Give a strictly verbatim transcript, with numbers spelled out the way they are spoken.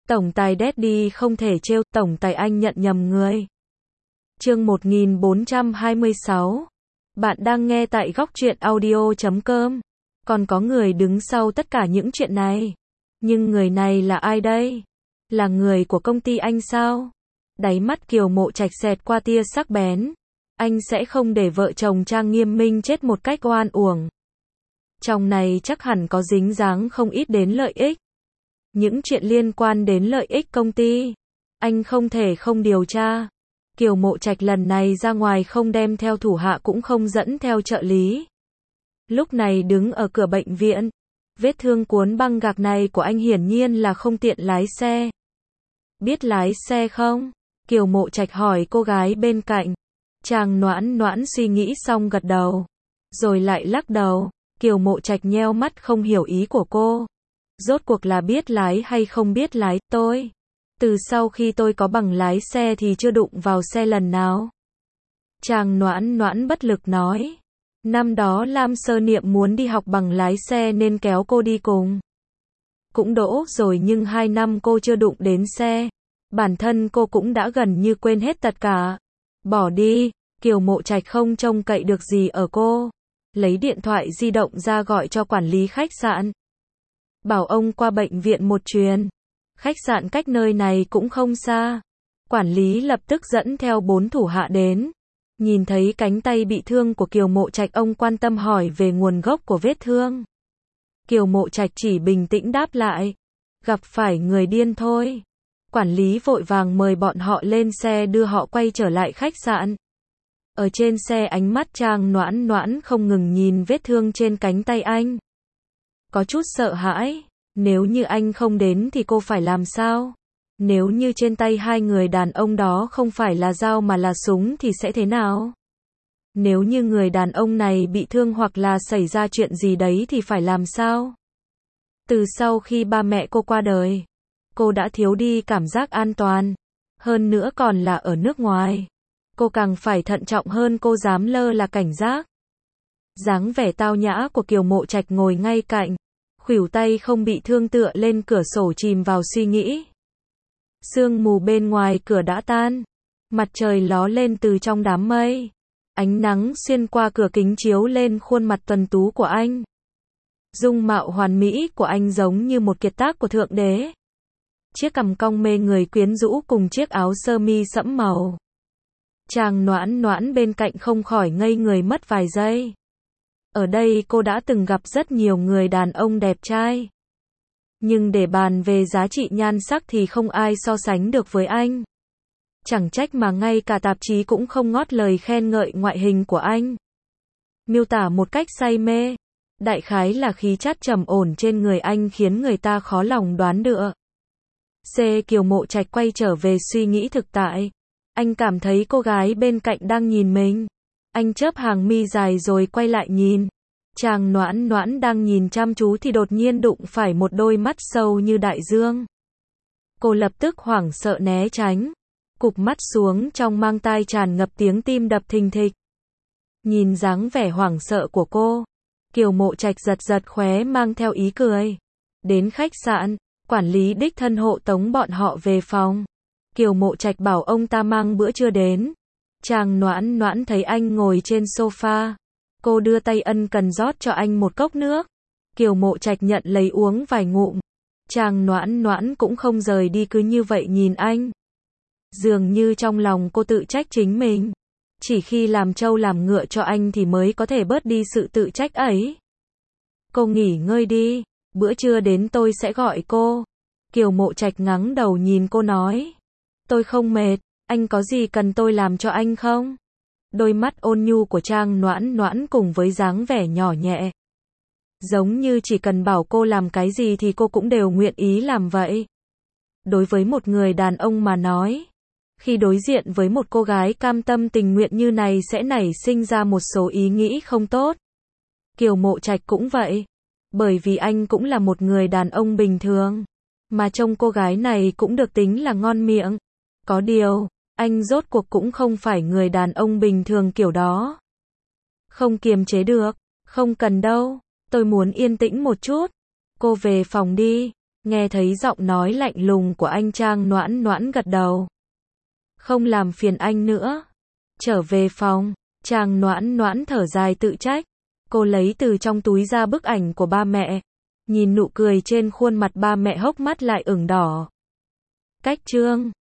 Tổng tài Daddy không thể trêu, tổng tài anh nhận nhầm người. Chương một nghìn bốn trăm hai mươi sáu. Bạn đang nghe tại góc truyện audio chấm com. Còn có người đứng sau tất cả những chuyện này. Nhưng người này là ai đây? Là người của công ty anh sao? Đáy mắt Kiều Mộ Trạch xẹt qua tia sắc bén. Anh sẽ không để vợ chồng Trang Nghiêm Minh chết một cách oan uổng. Trong này chắc hẳn có dính dáng không ít đến lợi ích. Những chuyện liên quan đến lợi ích công ty, anh không thể không điều tra. Kiều Mộ Trạch lần này ra ngoài không đem theo thủ hạ cũng không dẫn theo trợ lý. Lúc này đứng ở cửa bệnh viện, vết thương cuốn băng gạc này của anh hiển nhiên là không tiện lái xe. Biết lái xe không? Kiều Mộ Trạch hỏi cô gái bên cạnh. Chàng Noãn Noãn suy nghĩ xong gật đầu, rồi lại lắc đầu. Kiều Mộ Trạch nheo mắt không hiểu ý của cô. Rốt cuộc là biết lái hay không biết lái, tôi. Từ sau khi tôi có bằng lái xe thì chưa đụng vào xe lần nào. Chàng Noãn Noãn bất lực nói. Năm đó Lam Sơ Niệm muốn đi học bằng lái xe nên kéo cô đi cùng. Cũng đỗ rồi nhưng hai năm cô chưa đụng đến xe. Bản thân cô cũng đã gần như quên hết tất cả. Bỏ đi, Kiều Mộ Trạch không trông cậy được gì ở cô. Lấy điện thoại di động ra gọi cho quản lý khách sạn. Bảo ông qua bệnh viện một chuyến. Khách sạn cách nơi này cũng không xa. Quản lý lập tức dẫn theo bốn thủ hạ đến. Nhìn thấy cánh tay bị thương của Kiều Mộ Trạch, ông quan tâm hỏi về nguồn gốc của vết thương. Kiều Mộ Trạch chỉ bình tĩnh đáp lại. Gặp phải người điên thôi. Quản lý vội vàng mời bọn họ lên xe đưa họ quay trở lại khách sạn. Ở trên xe ánh mắt Trang Noãn Noãn không ngừng nhìn vết thương trên cánh tay anh. Có chút sợ hãi. Nếu như anh không đến thì cô phải làm sao? Nếu như trên tay hai người đàn ông đó không phải là dao mà là súng thì sẽ thế nào? Nếu như người đàn ông này bị thương hoặc là xảy ra chuyện gì đấy thì phải làm sao? Từ sau khi ba mẹ cô qua đời, cô đã thiếu đi cảm giác an toàn. Hơn nữa còn là ở nước ngoài. Cô càng phải thận trọng hơn, cô dám lơ là cảnh giác. Dáng vẻ tao nhã của Kiều Mộ Trạch ngồi ngay cạnh. Khuỷu tay không bị thương tựa lên cửa sổ chìm vào suy nghĩ. Sương mù bên ngoài cửa đã tan. Mặt trời ló lên từ trong đám mây. Ánh nắng xuyên qua cửa kính chiếu lên khuôn mặt tuấn tú của anh. Dung mạo hoàn mỹ của anh giống như một kiệt tác của thượng đế. Chiếc cằm cong mê người quyến rũ cùng chiếc áo sơ mi sẫm màu. Chàng Noãn Noãn bên cạnh không khỏi ngây người mất vài giây. Ở đây cô đã từng gặp rất nhiều người đàn ông đẹp trai. Nhưng để bàn về giá trị nhan sắc thì không ai so sánh được với anh. Chẳng trách mà ngay cả tạp chí cũng không ngót lời khen ngợi ngoại hình của anh. Miêu tả một cách say mê. Đại khái là khí chất trầm ổn trên người anh khiến người ta khó lòng đoán được. C. Kiều Mộ Trạch quay trở về suy nghĩ thực tại. Anh cảm thấy cô gái bên cạnh đang nhìn mình. Anh chớp hàng mi dài rồi quay lại nhìn. Chàng Noãn Noãn đang nhìn chăm chú thì đột nhiên đụng phải một đôi mắt sâu như đại dương. Cô lập tức hoảng sợ né tránh. Cụp mắt xuống, trong mang tai tràn ngập tiếng tim đập thình thịch. Nhìn dáng vẻ hoảng sợ của cô, Kiều Mộ Trạch giật giật khóe mang theo ý cười. Đến khách sạn, quản lý đích thân hộ tống bọn họ về phòng. Kiều Mộ Trạch bảo ông ta mang bữa trưa đến. Chàng Noãn Noãn thấy anh ngồi trên sofa. Cô đưa tay ân cần rót cho anh một cốc nước. Kiều Mộ Trạch nhận lấy uống vài ngụm. Chàng Noãn Noãn cũng không rời đi, cứ như vậy nhìn anh. Dường như trong lòng cô tự trách chính mình. Chỉ khi làm trâu làm ngựa cho anh thì mới có thể bớt đi sự tự trách ấy. Cô nghỉ ngơi đi. Bữa trưa đến tôi sẽ gọi cô. Kiều Mộ Trạch ngẩng đầu nhìn cô nói. Tôi không mệt. Anh có gì cần tôi làm cho anh không? Đôi mắt ôn nhu của Trang Noãn Noãn cùng với dáng vẻ nhỏ nhẹ. Giống như chỉ cần bảo cô làm cái gì thì cô cũng đều nguyện ý làm vậy. Đối với một người đàn ông mà nói, khi đối diện với một cô gái cam tâm tình nguyện như này sẽ nảy sinh ra một số ý nghĩ không tốt. Kiều Mộ Trạch cũng vậy. Bởi vì anh cũng là một người đàn ông bình thường. Mà trông cô gái này cũng được tính là ngon miệng. Có điều, anh rốt cuộc cũng không phải người đàn ông bình thường kiểu đó. Không kiềm chế được. Không cần đâu. Tôi muốn yên tĩnh một chút. Cô về phòng đi. Nghe thấy giọng nói lạnh lùng của anh, Trang Noãn Noãn gật đầu. Không làm phiền anh nữa. Trở về phòng, Trang Noãn Noãn thở dài tự trách. Cô lấy từ trong túi ra bức ảnh của ba mẹ. Nhìn nụ cười trên khuôn mặt ba mẹ, hốc mắt lại ửng đỏ. Cách chương